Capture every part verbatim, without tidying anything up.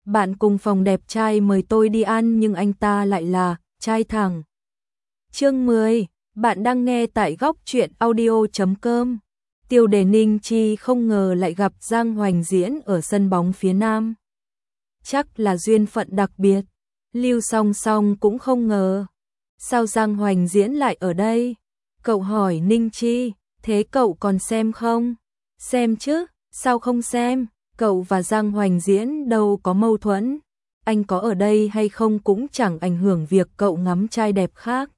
bạn cùng phòng đẹp trai mời tôi đi ăn nhưng anh ta lại là trai thẳng. Chương mười, bạn đang nghe tại góc truyện audio chấm com. Tiêu đề: Ninh Chi không ngờ lại gặp Giang Hoành Diễn ở sân bóng phía Nam. Chắc là duyên phận đặc biệt. Lưu Song Song cũng không ngờ. Sao Giang Hoành Diễn lại ở đây? Cậu hỏi Ninh Chi, thế cậu còn xem không? Xem chứ, sao không xem? Cậu và Giang Hoành Diễn đâu có mâu thuẫn. Anh có ở đây hay không cũng chẳng ảnh hưởng việc cậu ngắm trai đẹp khác.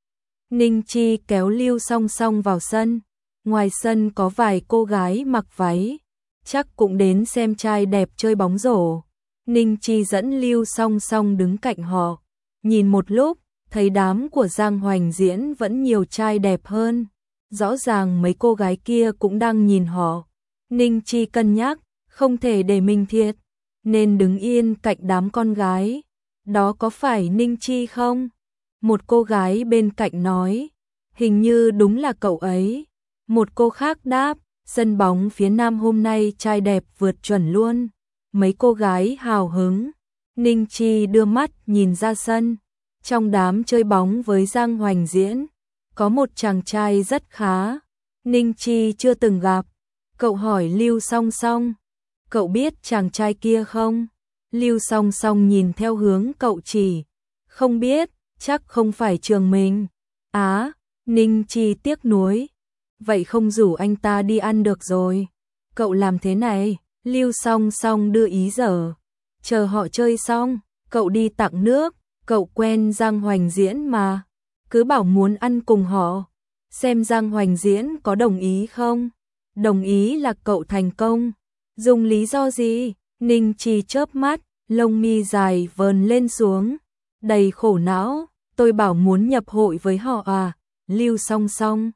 Ninh Chi kéo Lưu Song Song vào sân. Ngoài sân có vài cô gái mặc váy, chắc cũng đến xem trai đẹp chơi bóng rổ. Ninh Chi dẫn Lưu Song Song đứng cạnh họ, nhìn một lúc, thấy đám của Giang Hoành Diễn vẫn nhiều trai đẹp hơn. Rõ ràng mấy cô gái kia cũng đang nhìn họ. Ninh Chi cân nhắc, không thể để mình thiệt, nên đứng yên cạnh đám con gái. Đó có phải Ninh Chi không? Một cô gái bên cạnh nói, hình như đúng là cậu ấy. Một cô khác đáp, sân bóng phía Nam hôm nay trai đẹp vượt chuẩn luôn. Mấy cô gái hào hứng. Ninh Chi đưa mắt nhìn ra sân. Trong đám chơi bóng với Giang Hoành Diễn, có một chàng trai rất khá. Ninh Chi chưa từng gặp. Cậu hỏi Lưu Song Song, cậu biết chàng trai kia không? Lưu Song Song nhìn theo hướng cậu chỉ. Không biết, chắc không phải trường mình. Á, Ninh Chi tiếc nuối. Vậy không rủ anh ta đi ăn được rồi. Cậu làm thế này, Lưu Song Song đưa ý dở. Chờ họ chơi xong, cậu đi tặng nước. Cậu quen Giang Hoành Diễn mà, cứ bảo muốn ăn cùng họ. Xem Giang Hoành Diễn có đồng ý không? Đồng ý là cậu thành công. Dùng lý do gì? Ninh Chi chớp mắt, lông mi dài vờn lên xuống, đầy khổ não. Tôi bảo muốn nhập hội với họ à? Lưu Song Song,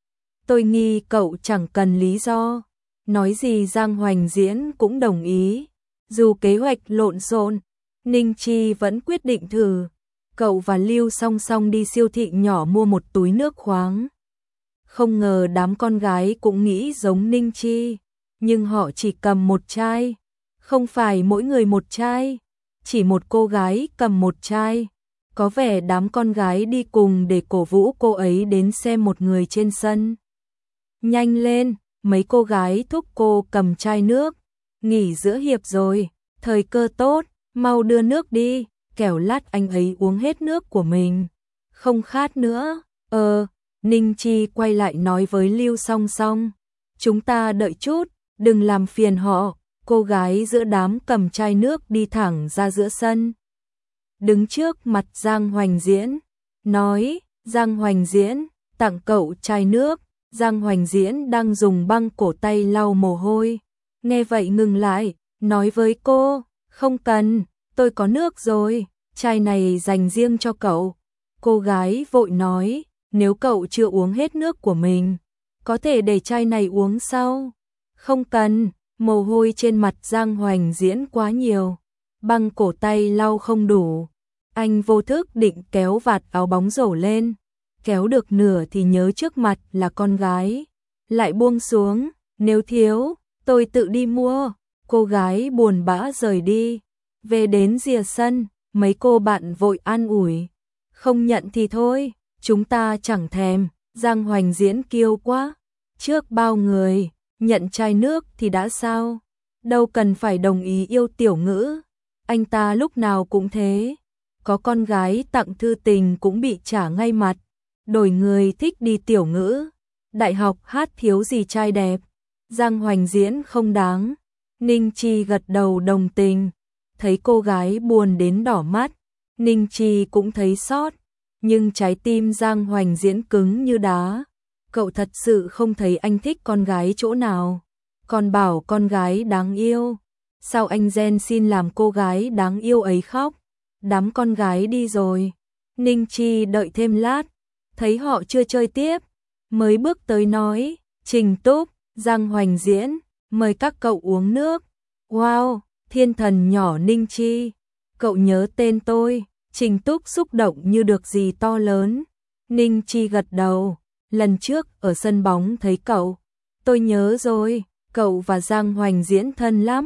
tôi nghi cậu chẳng cần lý do. Nói gì Giang Hoành Diễn cũng đồng ý. Dù kế hoạch lộn xộn, Ninh Chi vẫn quyết định thử. Cậu và Lưu Song Song đi siêu thị nhỏ mua một túi nước khoáng. Không ngờ đám con gái cũng nghĩ giống Ninh Chi, nhưng họ chỉ cầm một chai. Không phải mỗi người một chai, chỉ một cô gái cầm một chai. Có vẻ đám con gái đi cùng để cổ vũ cô ấy đến xem một người trên sân. Nhanh lên, mấy cô gái thúc cô cầm chai nước. Nghỉ giữa hiệp rồi, thời cơ tốt, mau đưa nước đi, kẻo lát anh ấy uống hết nước của mình. Không khát nữa. Ờ, Ninh Chi quay lại nói với Lưu Song Song, chúng ta đợi chút, đừng làm phiền họ. Cô gái giữa đám cầm chai nước đi thẳng ra giữa sân, đứng trước mặt Giang Hoành Diễn, nói, Giang Hoành Diễn, tặng cậu chai nước. Giang Hoành Diễn đang dùng băng cổ tay lau mồ hôi. Nghe vậy ngừng lại, nói với cô, không cần, tôi có nước rồi, chai này dành riêng cho cậu. Cô gái vội nói, nếu cậu chưa uống hết nước của mình, có thể để chai này uống sau. Không cần, mồ hôi trên mặt Giang Hoành Diễn quá nhiều, băng cổ tay lau không đủ. Anh vô thức định kéo vạt áo bóng rổ lên, kéo được nửa thì nhớ trước mặt là con gái, lại buông xuống, nếu thiếu, tôi tự đi mua. Cô gái buồn bã rời đi. Về đến rìa sân, mấy cô bạn vội an ủi, không nhận thì thôi, chúng ta chẳng thèm. Giang Hoành Diễn kiêu quá, trước bao người, nhận chai nước thì đã sao, đâu cần phải đồng ý yêu tiểu ngữ. Anh ta lúc nào cũng thế, có con gái tặng thư tình cũng bị trả ngay mặt. Đổi người thích đi tiểu ngữ, đại học hát thiếu gì trai đẹp. Giang Hoành Diễn không đáng. Ninh Chi gật đầu đồng tình, thấy cô gái buồn đến đỏ mắt, Ninh Chi cũng thấy xót, nhưng trái tim Giang Hoành Diễn cứng như đá. Cậu thật sự không thấy anh thích con gái chỗ nào, còn bảo con gái đáng yêu. Sao anh ghen xin làm cô gái đáng yêu ấy khóc? Đám con gái đi rồi, Ninh Chi đợi thêm lát, thấy họ chưa chơi tiếp, mới bước tới nói, Trình Túc, Giang Hoành Diễn, mời các cậu uống nước. Wow, thiên thần nhỏ Ninh Chi, cậu nhớ tên tôi. Trình Túc xúc động như được gì to lớn. Ninh Chi gật đầu, lần trước ở sân bóng thấy cậu. Tôi nhớ rồi, cậu và Giang Hoành Diễn thân lắm.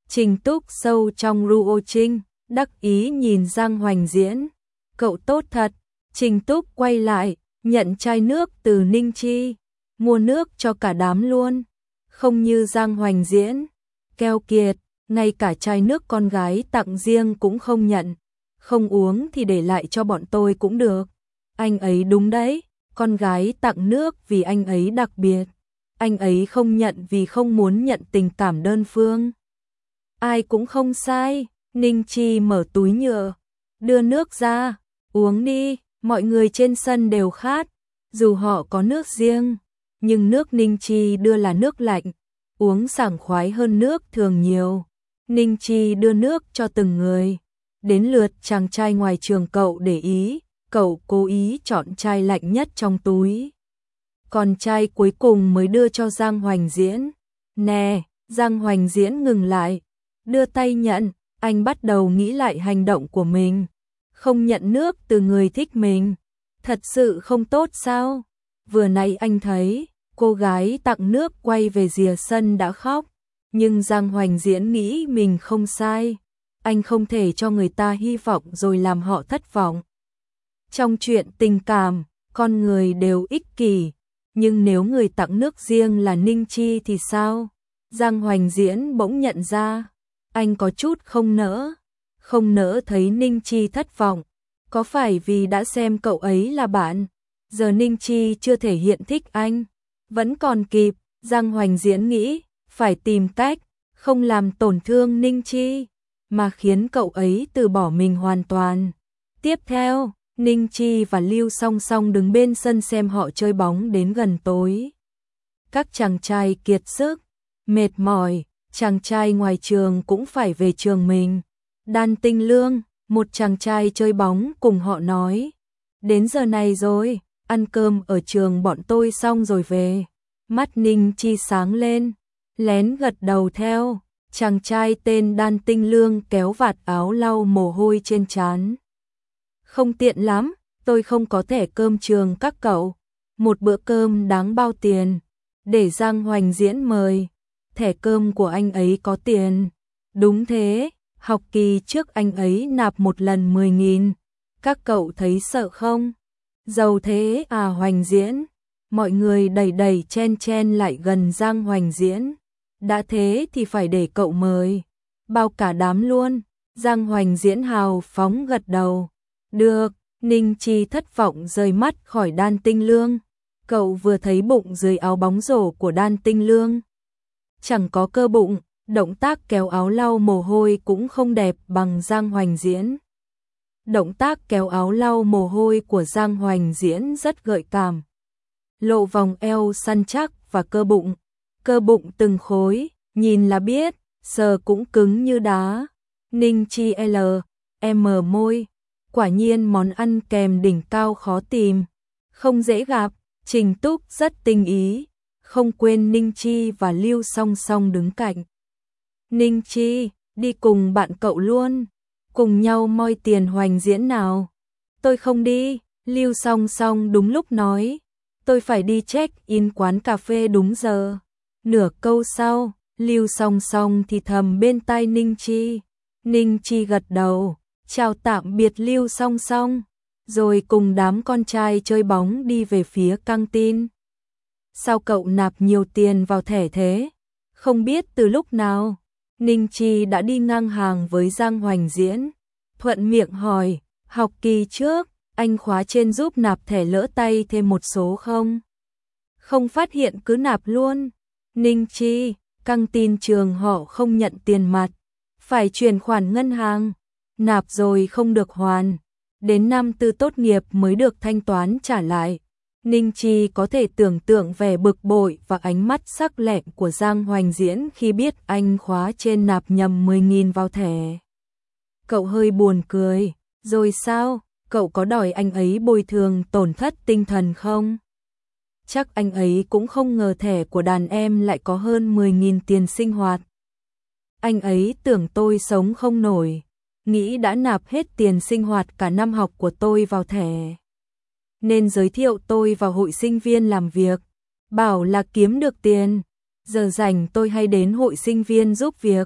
Trình Túc sâu trong Ruo Trinh, đắc ý nhìn Giang Hoành Diễn. Cậu tốt thật. Trình Túc quay lại, nhận chai nước từ Ninh Chi, mua nước cho cả đám luôn. Không như Giang Hoành Diễn, keo kiệt, ngay cả chai nước con gái tặng riêng cũng không nhận. Không uống thì để lại cho bọn tôi cũng được. Anh ấy đúng đấy, con gái tặng nước vì anh ấy đặc biệt. Anh ấy không nhận vì không muốn nhận tình cảm đơn phương. Ai cũng không sai. Ninh Chi mở túi nhựa, đưa nước ra, uống đi. Mọi người trên sân đều khát, dù họ có nước riêng, nhưng nước Ninh Chi đưa là nước lạnh, uống sảng khoái hơn nước thường nhiều. Ninh Chi đưa nước cho từng người, đến lượt chàng trai ngoài trường cậu để ý, cậu cố ý chọn chai lạnh nhất trong túi. Còn chai cuối cùng mới đưa cho Giang Hoành Diễn. Nè, Giang Hoành Diễn ngừng lại, đưa tay nhận, anh bắt đầu nghĩ lại hành động của mình. Không nhận nước từ người thích mình, thật sự không tốt sao? Vừa nãy anh thấy, cô gái tặng nước quay về rìa sân đã khóc, nhưng Giang Hoành Diễn nghĩ mình không sai. Anh không thể cho người ta hy vọng rồi làm họ thất vọng. Trong chuyện tình cảm, con người đều ích kỷ, nhưng nếu người tặng nước riêng là Ninh Chi thì sao? Giang Hoành Diễn bỗng nhận ra, anh có chút không nỡ. Không nỡ thấy Ninh Chi thất vọng, có phải vì đã xem cậu ấy là bạn, giờ Ninh Chi chưa thể hiện thích anh, vẫn còn kịp. Giang Hoành Diễn nghĩ, phải tìm cách, không làm tổn thương Ninh Chi, mà khiến cậu ấy từ bỏ mình hoàn toàn. Tiếp theo, Ninh Chi và Lưu Song Song đứng bên sân xem họ chơi bóng đến gần tối. Các chàng trai kiệt sức, mệt mỏi, chàng trai ngoài trường cũng phải về trường mình. Đan Tinh Lương, một chàng trai chơi bóng cùng họ nói, đến giờ này rồi, ăn cơm ở trường bọn tôi xong rồi về. Mắt Ninh Chi sáng lên, lén gật đầu theo. Chàng trai tên Đan Tinh Lương kéo vạt áo lau mồ hôi trên trán. Không tiện lắm, tôi không có thẻ cơm trường các cậu. Một bữa cơm đáng bao tiền, để Giang Hoành Diễn mời. Thẻ cơm của anh ấy có tiền. Đúng thế, học kỳ trước anh ấy nạp một lần mười nghìn. Các cậu thấy sợ không? Giàu thế à Hoành Diễn. Mọi người đẩy đẩy chen chen lại gần Giang Hoành Diễn. Đã thế thì phải để cậu mời. Bao cả đám luôn. Giang Hoành Diễn hào phóng gật đầu. Được. Ninh Chi thất vọng rời mắt khỏi Đan Tinh Lương. Cậu vừa thấy bụng dưới áo bóng rổ của Đan Tinh Lương. Chẳng có cơ bụng, động tác kéo áo lau mồ hôi cũng không đẹp bằng Giang Hoành Diễn. Động tác kéo áo lau mồ hôi của Giang Hoành Diễn rất gợi cảm. Lộ vòng eo săn chắc và cơ bụng. Cơ bụng từng khối, nhìn là biết, sờ cũng cứng như đá. Ninh Chi L, M môi. Quả nhiên món ăn kèm đỉnh cao khó tìm. Không dễ gặp, Trình Túc rất tinh ý. Không quên Ninh Chi và Lưu Song Song đứng cạnh. Ninh Chi, đi cùng bạn cậu luôn. Cùng nhau moi tiền Hoành Diễn nào. Tôi không đi, Lưu Song Song đúng lúc nói. Tôi phải đi check-in quán cà phê đúng giờ. Nửa câu sau, Lưu Song Song thì thầm bên tai Ninh Chi. Ninh Chi gật đầu, chào tạm biệt Lưu Song Song, rồi cùng đám con trai chơi bóng đi về phía căng tin. Sao cậu nạp nhiều tiền vào thẻ thế? Không biết từ lúc nào, Ninh Chi đã đi ngang hàng với Giang Hoành Diễn. Thuận miệng hỏi, học kỳ trước, anh khóa trên giúp nạp thẻ lỡ tay thêm một số không? Không phát hiện cứ nạp luôn. Ninh Chi, căng tin trường họ không nhận tiền mặt, phải chuyển khoản ngân hàng, nạp rồi không được hoàn, đến năm tư tốt nghiệp mới được thanh toán trả lại. Ninh Chi có thể tưởng tượng vẻ bực bội và ánh mắt sắc lẹm của Giang Hoành Diễn khi biết anh khóa trên nạp nhầm mười nghìn vào thẻ. Cậu hơi buồn cười, rồi sao, cậu có đòi anh ấy bồi thường tổn thất tinh thần không? Chắc anh ấy cũng không ngờ thẻ của đàn em lại có hơn mười nghìn tiền sinh hoạt. Anh ấy tưởng tôi sống không nổi, nghĩ đã nạp hết tiền sinh hoạt cả năm học của tôi vào thẻ. Nên giới thiệu tôi vào hội sinh viên làm việc, bảo là kiếm được tiền. Giờ rảnh tôi hay đến hội sinh viên giúp việc.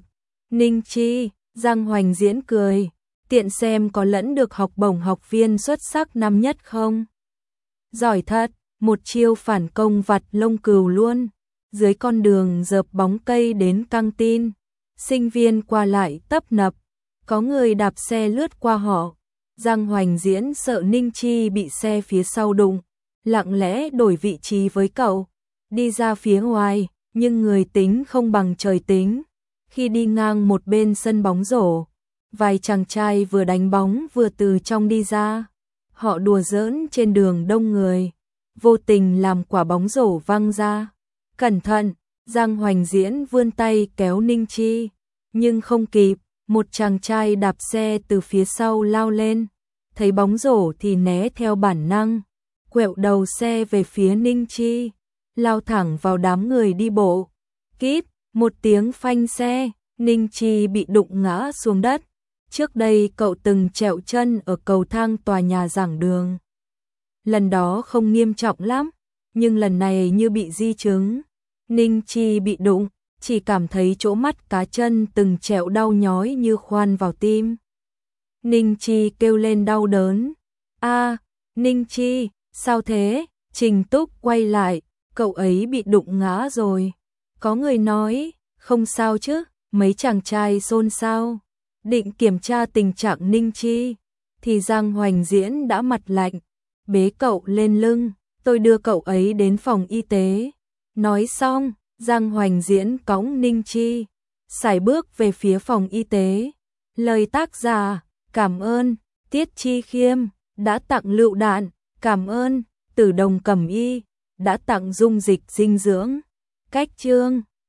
Ninh Chi, Giang Hoành Diễn cười, tiện xem có lẫn được học bổng học viên xuất sắc năm nhất không? Giỏi thật, một chiêu phản công vặt lông cừu luôn. Dưới con đường dợp bóng cây đến căng tin, sinh viên qua lại tấp nập, có người đạp xe lướt qua họ. Giang Hoành Diễn sợ Ninh Chi bị xe phía sau đụng, lặng lẽ đổi vị trí với cậu, đi ra phía ngoài, nhưng người tính không bằng trời tính. Khi đi ngang một bên sân bóng rổ, vài chàng trai vừa đánh bóng vừa từ trong đi ra. Họ đùa giỡn trên đường đông người, vô tình làm quả bóng rổ văng ra. Cẩn thận, Giang Hoành Diễn vươn tay kéo Ninh Chi, nhưng không kịp, một chàng trai đạp xe từ phía sau lao lên, thấy bóng rổ thì né theo bản năng, quẹo đầu xe về phía Ninh Chi, lao thẳng vào đám người đi bộ. Kíp, một tiếng phanh xe, Ninh Chi bị đụng ngã xuống đất. Trước đây cậu từng trẹo chân ở cầu thang tòa nhà giảng đường. Lần đó không nghiêm trọng lắm, nhưng lần này như bị di chứng. Ninh Chi bị đụng, chỉ cảm thấy chỗ mắt cá chân từng trẹo đau nhói như khoan vào tim. Ninh Chi kêu lên đau đớn. A, Ninh Chi, sao thế? Trình Túc quay lại, cậu ấy bị đụng ngã rồi. Có người nói, không sao chứ, mấy chàng trai xôn xao. Định kiểm tra tình trạng Ninh Chi, thì Giang Hoành Diễn đã mặt lạnh, bế cậu lên lưng, tôi đưa cậu ấy đến phòng y tế. Nói xong, Giang Hoành Diễn cõng Ninh Chi, sải bước về phía phòng y tế. Lời tác giả, cảm ơn, Tiết Chi Khiêm, đã tặng lựu đạn, cảm ơn, Tử Đồng Cẩm Y, đã tặng dung dịch dinh dưỡng. Cách chương